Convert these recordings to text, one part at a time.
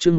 chương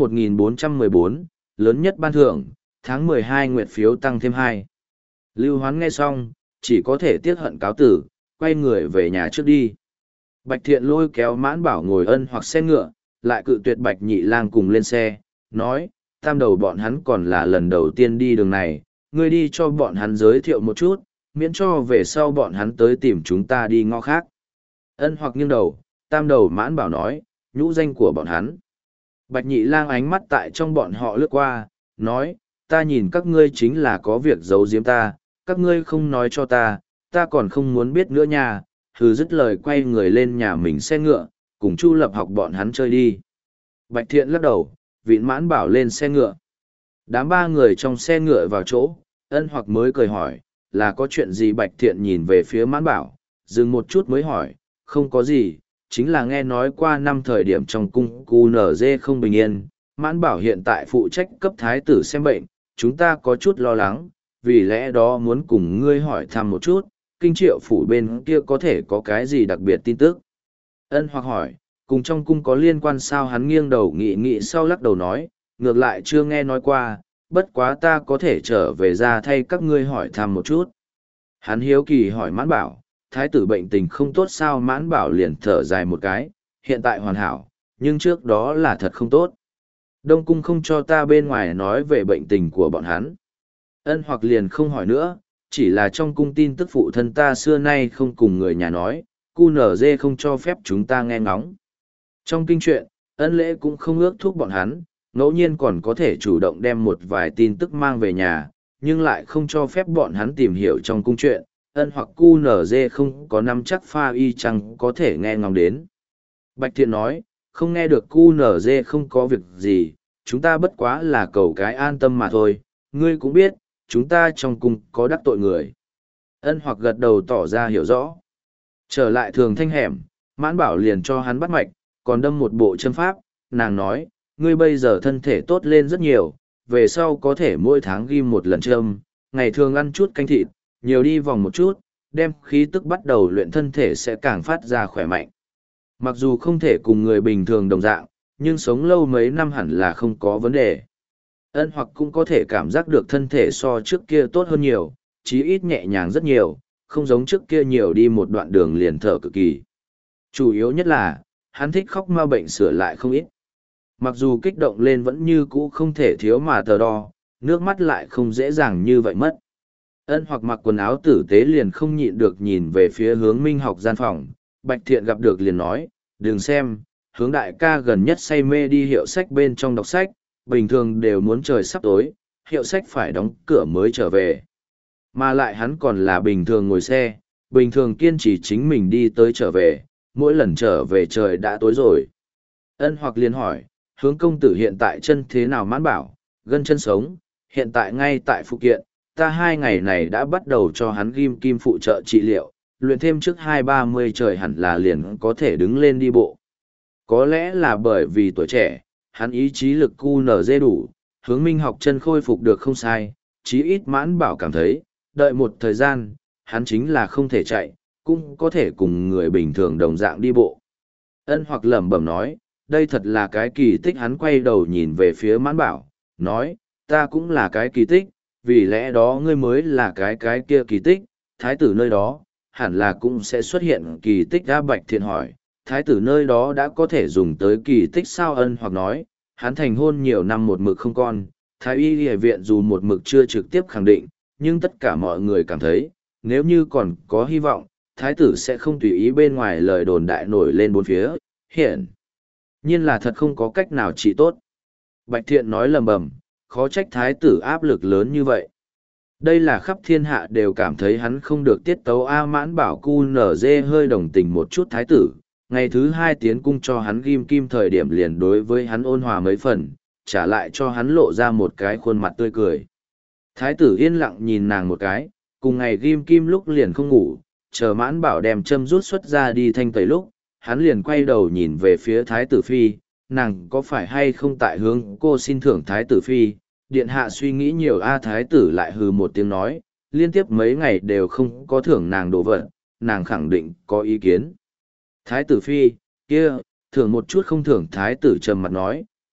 1414, lớn nhất ban thưởng, tháng 12 nguyệt phiếu tăng thêm 2. Lưu Hoán nghe xong, chỉ có thể tiếc hận cáo tử, quay người về nhà trước đi. Bạch Thiện lôi kéo Mãn Bảo ngồi ân hoặc xe ngựa, lại cự tuyệt Bạch Nhị Lang cùng lên xe, nói, tam đầu bọn hắn còn là lần đầu tiên đi đường này, ngươi đi cho bọn hắn giới thiệu một chút, miễn cho về sau bọn hắn tới tìm chúng ta đi ngõ khác. Ân hoặc nghiêng đầu, tam đầu Mãn Bảo nói, nhũ danh của bọn hắn. Bạch Nhị Lang ánh mắt tại trong bọn họ lướt qua, nói, ta nhìn các ngươi chính là có việc giấu giếm ta, các ngươi không nói cho ta, ta còn không muốn biết nữa nha. Hừ, dứt lời quay người lên nhà mình xe ngựa, cùng Chu Lập học bọn hắn chơi đi. Bạch Thiện lắc đầu, vịn Mãn Bảo lên xe ngựa. Đám ba người trong xe ngựa vào chỗ, ân hoặc mới cười hỏi, là có chuyện gì? Bạch Thiện nhìn về phía Mãn Bảo, dừng một chút mới hỏi, không có gì, chính là nghe nói qua năm thời điểm trong cung QNZ không bình yên, Mãn Bảo hiện tại phụ trách cấp thái tử xem bệnh, chúng ta có chút lo lắng, vì lẽ đó muốn cùng ngươi hỏi thăm một chút, kinh triệu phủ bên kia có thể có cái gì đặc biệt tin tức. Ân hoặc hỏi, cùng trong cung có liên quan sao? Hắn nghiêng đầu nghĩ sau lắc đầu nói, ngược lại chưa nghe nói qua, bất quá ta có thể trở về ra thay các ngươi hỏi thăm một chút. Hắn hiếu kỳ hỏi Mãn Bảo, thái tử bệnh tình không tốt sao? Mãn Bảo liền thở dài một cái, hiện tại hoàn hảo, nhưng trước đó là thật không tốt. Đông cung không cho ta bên ngoài nói về bệnh tình của bọn hắn. Ân hoặc liền không hỏi nữa, chỉ là trong cung tin tức phụ thân ta xưa nay không cùng người nhà nói, QNZ không cho phép chúng ta nghe ngóng. Trong kinh truyện, Ân Lễ cũng không ước thúc bọn hắn, ngẫu nhiên còn có thể chủ động đem một vài tin tức mang về nhà, nhưng lại không cho phép bọn hắn tìm hiểu trong cung truyện, Ân hoặc QNZ không có nắm chắc pha y chăng có thể nghe ngóng đến. Bạch Thiện nói, không nghe được QNZ không có việc gì, chúng ta bất quá là cầu cái an tâm mà thôi, ngươi cũng biết, chúng ta trong cung có đắc tội người. Ân hoặc gật đầu tỏ ra hiểu rõ. Trở lại Thường Thanh hẻm, Mãn Bảo liền cho hắn bắt mạch, còn đâm một bộ châm pháp, nàng nói, ngươi bây giờ thân thể tốt lên rất nhiều, về sau có thể mỗi tháng ghim một lần châm, ngày thường ăn chút canh thịt, nhiều đi vòng một chút, đem khí tức bắt đầu luyện thân thể sẽ càng phát ra khỏe mạnh. Mặc dù không thể cùng người bình thường đồng dạng, nhưng sống lâu mấy năm hẳn là không có vấn đề. Ân hoặc cũng có thể cảm giác được thân thể so trước kia tốt hơn nhiều, chí ít nhẹ nhàng rất nhiều, không giống trước kia nhiều đi một đoạn đường liền thở cực kỳ. Chủ yếu nhất là, hắn thích khóc ma bệnh sửa lại không ít. Mặc dù kích động lên vẫn như cũ không thể thiếu mà tờ đo, nước mắt lại không dễ dàng như vậy mất. Ân hoặc mặc quần áo tử tế liền không nhịn được nhìn về phía Hướng Minh học gian phòng, Bạch Thiện gặp được liền nói, đừng xem, Hướng đại ca gần nhất say mê đi hiệu sách bên trong đọc sách, bình thường đều muốn trời sắp tối, hiệu sách phải đóng cửa mới trở về. Mà lại hắn còn là bình thường ngồi xe, bình thường kiên trì chính mình đi tới trở về, mỗi lần trở về trời đã tối rồi. Ân hoặc liền hỏi, Hướng công tử hiện tại chân thế nào? Mãn Bảo, gân chân sống, hiện tại ngay tại phụ kiện, ta 2 ngày này đã bắt đầu cho hắn ghim kim phụ trợ trị liệu, luyện thêm trước 2-30 trời hẳn là liền có thể đứng lên đi bộ. Có lẽ là bởi vì tuổi trẻ, hắn ý chí lực QNZ đủ, Hướng Minh học chân khôi phục được không sai, chí ít Mãn Bảo cảm thấy, đợi một thời gian, hắn chính là không thể chạy, cũng có thể cùng người bình thường đồng dạng đi bộ. Ân hoặc lẩm bẩm nói, đây thật là cái kỳ tích. Hắn quay đầu nhìn về phía Mãn Bảo, nói, ta cũng là cái kỳ tích, vì lẽ đó ngươi mới là cái kia kỳ tích, thái tử nơi đó, hẳn là cũng sẽ xuất hiện kỳ tích. Đã Bạch Thiện hỏi, thái tử nơi đó đã có thể dùng tới kỳ tích sao? Ân hoặc nói, hắn thành hôn nhiều năm một mực không con, thái y y viện dù một mực chưa trực tiếp khẳng định, nhưng tất cả mọi người cảm thấy, nếu như còn có hy vọng, thái tử sẽ không tùy ý bên ngoài lời đồn đại nổi lên bốn phía, hiện nhiên là thật không có cách nào trị tốt. Bạch Thiện nói lầm bầm, khó trách thái tử áp lực lớn như vậy. Đây là khắp thiên hạ đều cảm thấy hắn không được tiết tấu. Mãn Bảo QNZ hơi đồng tình một chút thái tử, ngày thứ 2 tiến cung cho hắn ghim kim thời điểm liền đối với hắn ôn hòa mấy phần, trả lại cho hắn lộ ra một cái khuôn mặt tươi cười. Thái tử yên lặng nhìn nàng một cái, cùng ngày ghim kim lúc liền không ngủ, chờ Mãn Bảo đem châm rút xuất ra đi thanh tẩy lúc, hắn liền quay đầu nhìn về phía thái tử phi, nàng có phải hay không tại hướng cô xin thưởng thái tử phi? Điện hạ suy nghĩ nhiều. Thái tử lại hừ một tiếng nói, liên tiếp mấy ngày đều không có thưởng nàng đồ vật, nàng khẳng định có ý kiến. Thái tử phi, kia, thưởng một chút không thưởng? Thái tử trầm mặt nói,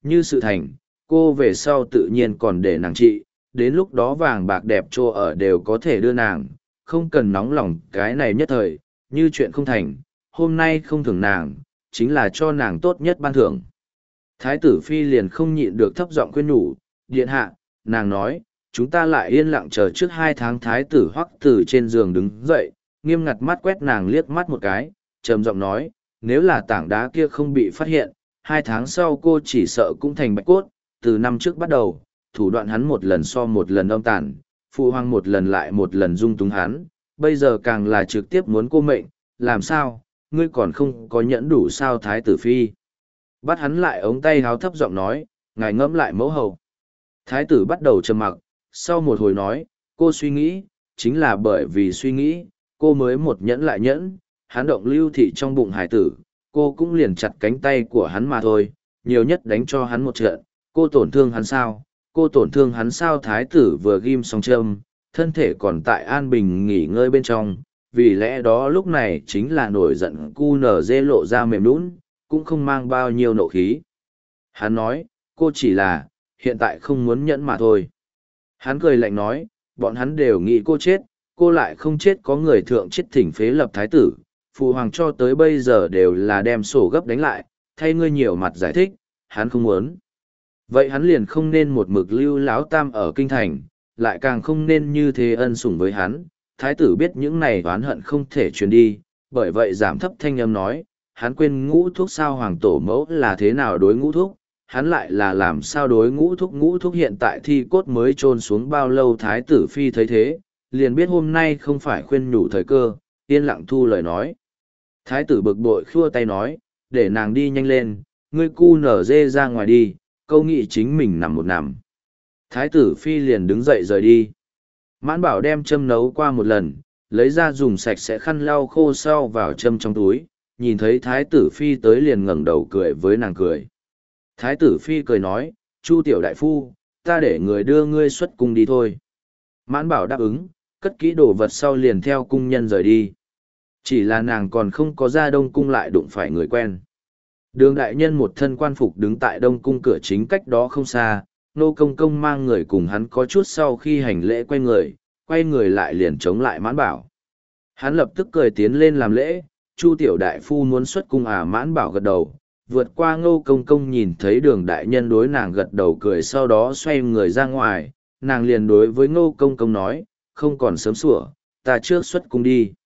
như sự thành, cô về sau tự nhiên còn để nàng trị, đến lúc đó vàng bạc đẹp trô ở đều có thể đưa nàng, không cần nóng lòng cái này nhất thời, như chuyện không thành, hôm nay không thưởng nàng, chính là cho nàng tốt nhất ban thưởng. Thái tử Phi liền không nhịn được thấp giọng khuyên nhủ, điện hạ, nàng nói, chúng ta lại yên lặng chờ trước 2 tháng. Thái tử Hoắc từ trên giường đứng dậy, nghiêm ngặt mắt quét nàng liếc mắt một cái, trầm giọng nói, nếu là tảng đá kia không bị phát hiện, 2 tháng sau cô chỉ sợ cũng thành bạch cốt. Từ năm trước bắt đầu, thủ đoạn hắn một lần so một lần âm tàn, phụ hoàng một lần lại một lần dung túng hắn, bây giờ càng là trực tiếp muốn cô mệnh, làm sao, ngươi còn không có nhẫn đủ sao? Thái tử Phi bắt hắn lại ống tay háo, thấp giọng nói, ngài ngẫm lại mẫu hậu. Thái tử bắt đầu trầm mặc, sau một hồi nói, cô suy nghĩ, chính là bởi vì suy nghĩ, cô mới một nhẫn lại nhẫn, hắn động lưu thị trong bụng hải tử, cô cũng liền chặt cánh tay của hắn mà thôi, nhiều nhất đánh cho hắn một trận, cô tổn thương hắn sao? Cô tổn thương hắn sao? Thái tử vừa ghim xong châm, thân thể còn tại an bình nghỉ ngơi bên trong, vì lẽ đó lúc này chính là nổi giận cu nở dê lộ ra mềm nũng, cũng không mang bao nhiêu nộ khí. Hắn nói, cô chỉ là, hiện tại không muốn nhẫn mà thôi. Hắn cười lạnh nói, bọn hắn đều nghĩ cô chết, cô lại không chết, có người thượng chết thỉnh phế lập thái tử, phụ hoàng cho tới bây giờ đều là đem sổ gấp đánh lại, thay ngươi nhiều mặt giải thích, hắn không muốn. Vậy hắn liền không nên một mực lưu láo tam ở kinh thành, lại càng không nên như thế ân sủng với hắn. Thái tử biết những này oán hận không thể truyền đi, bởi vậy giảm thấp thanh âm nói, hắn quên ngũ thúc sao? Hoàng tổ mẫu là thế nào đối ngũ thúc, hắn lại là làm sao đối ngũ thúc? Ngũ thúc hiện tại thi cốt mới chôn xuống bao lâu? Thái tử Phi thấy thế, liền biết hôm nay không phải khuyên nhủ thời cơ, yên lặng thu lời nói. Thái tử bực bội khua tay nói, để nàng đi nhanh lên, ngươi cu nở dê ra ngoài đi, câu nghị chính mình nằm một nằm. Thái tử Phi liền đứng dậy rời đi. Mãn Bảo đem châm nấu qua một lần, lấy ra dùng sạch sẽ khăn lau khô sau vào châm trong túi, nhìn thấy Thái tử Phi tới liền ngẩng đầu cười với nàng cười. Thái tử Phi cười nói, Chu tiểu đại phu, ta để người đưa ngươi xuất cung đi thôi. Mãn Bảo đáp ứng, cất kỹ đồ vật sau liền theo cung nhân rời đi. Chỉ là nàng còn không có ra Đông Cung lại đụng phải người quen. Đường đại nhân một thân quan phục đứng tại Đông Cung cửa chính cách đó không xa, Nô Công Công mang người cùng hắn có chút sau khi hành lễ quay người lại liền chống lại Mãn Bảo. Hắn lập tức cười tiến lên làm lễ, Chu tiểu đại phu muốn xuất cung à? Mãn Bảo gật đầu, vượt qua Ngô Công Công nhìn thấy đường đại nhân đối nàng gật đầu cười, sau đó xoay người ra ngoài, nàng liền đối với Ngô Công Công nói, không còn sớm sủa, ta trước xuất cung đi.